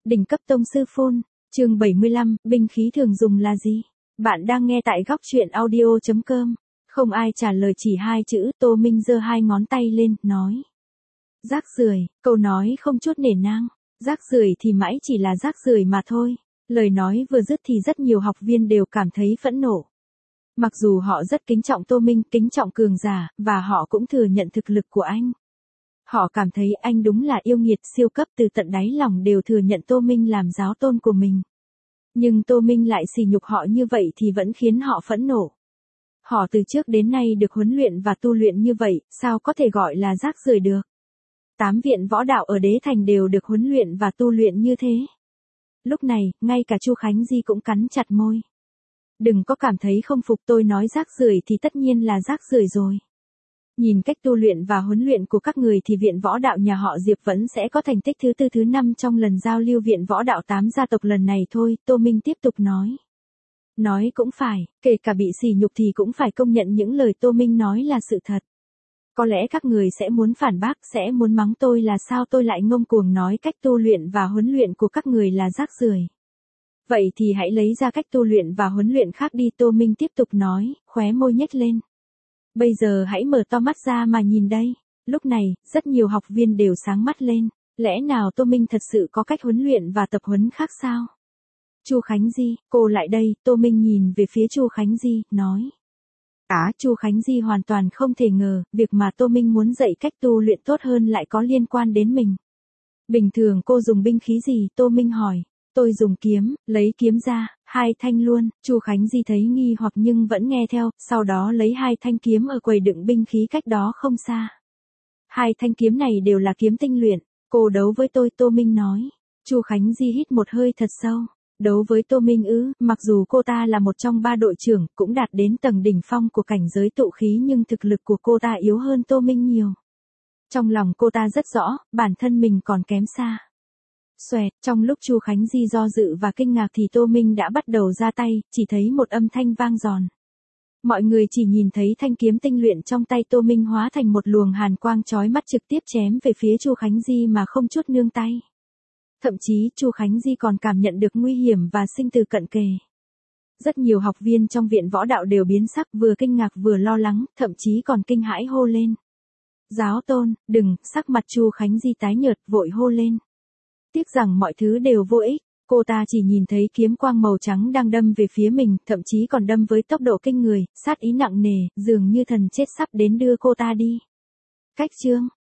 Đỉnh cấp tông sư phun, chương 75, binh khí thường dùng là gì? Bạn đang nghe tại góc truyện audio.com. Không ai trả lời chỉ hai chữ, Tô Minh giơ hai ngón tay lên, nói. Rác rưởi, câu nói không chút nể nang. Rác rưởi thì mãi chỉ là rác rưởi mà thôi. Lời nói vừa dứt thì rất nhiều học viên đều cảm thấy phẫn nộ. Mặc dù họ rất kính trọng Tô Minh, kính trọng cường giả, và họ cũng thừa nhận thực lực của anh. Họ cảm thấy anh đúng là yêu nghiệt siêu cấp, từ tận đáy lòng đều thừa nhận Tô Minh làm giáo tôn của mình. Nhưng Tô Minh lại sỉ nhục họ như vậy thì vẫn khiến họ phẫn nộ. Họ từ trước đến nay được huấn luyện và tu luyện như vậy, sao có thể gọi là rác rưởi được? 8 viện võ đạo ở Đế Thành đều được huấn luyện và tu luyện như thế. Lúc này, ngay cả Chu Khánh Di cũng cắn chặt môi. Đừng có cảm thấy không phục, tôi nói rác rưởi thì tất nhiên là rác rưởi rồi. Nhìn cách tu luyện và huấn luyện của các người thì viện võ đạo nhà họ Diệp vẫn sẽ có thành tích thứ 4 thứ 5 trong lần giao lưu viện võ đạo 8 gia tộc lần này thôi, Tô Minh tiếp tục nói. Nói cũng phải, kể cả bị sỉ nhục thì cũng phải công nhận những lời Tô Minh nói là sự thật. Có lẽ các người sẽ muốn phản bác, sẽ muốn mắng tôi là sao tôi lại ngông cuồng nói cách tu luyện và huấn luyện của các người là rác rưởi. Vậy thì hãy lấy ra cách tu luyện và huấn luyện khác đi, Tô Minh tiếp tục nói, khóe môi nhếch lên. Bây giờ hãy mở to mắt ra mà nhìn đây. Lúc này, rất nhiều học viên đều sáng mắt lên. Lẽ nào Tô Minh thật sự có cách huấn luyện và tập huấn khác sao? Chu Khánh Di, cô lại đây, Tô Minh nhìn về phía Chu Khánh Di, nói. Chu Khánh Di hoàn toàn không thể ngờ, việc mà Tô Minh muốn dạy cách tu luyện tốt hơn lại có liên quan đến mình. Bình thường cô dùng binh khí gì? Tô Minh hỏi. Tôi dùng kiếm, lấy kiếm ra, 2 thanh luôn. Chu Khánh Di thấy nghi hoặc nhưng vẫn nghe theo, sau đó lấy 2 thanh kiếm ở quầy đựng binh khí cách đó không xa. 2 thanh kiếm này đều là kiếm tinh luyện, cô đấu với tôi, Tô Minh nói. Chu Khánh Di hít một hơi thật sâu. Đấu với Tô Minh ư? Mặc dù cô ta là một trong 3 đội trưởng, cũng đạt đến tầng đỉnh phong của cảnh giới tụ khí, nhưng thực lực của cô ta yếu hơn Tô Minh nhiều. Trong lòng cô ta rất rõ, bản thân mình còn kém xa. Xoẹt, trong lúc Chu Khánh Di do dự và kinh ngạc thì Tô Minh đã bắt đầu ra tay, chỉ thấy một âm thanh vang giòn. Mọi người chỉ nhìn thấy thanh kiếm tinh luyện trong tay Tô Minh hóa thành một luồng hàn quang chói mắt trực tiếp chém về phía Chu Khánh Di mà không chút nương tay. Thậm chí Chu Khánh Di còn cảm nhận được nguy hiểm và sinh tử cận kề. Rất nhiều học viên trong viện võ đạo đều biến sắc, vừa kinh ngạc vừa lo lắng, thậm chí còn kinh hãi hô lên. Giáo tôn, đừng, sắc mặt Chu Khánh Di tái nhợt, vội hô lên. Tiếc rằng mọi thứ đều vô ích, cô ta chỉ nhìn thấy kiếm quang màu trắng đang đâm về phía mình, thậm chí còn đâm với tốc độ kinh người, sát ý nặng nề, dường như thần chết sắp đến đưa cô ta đi. Cách chương,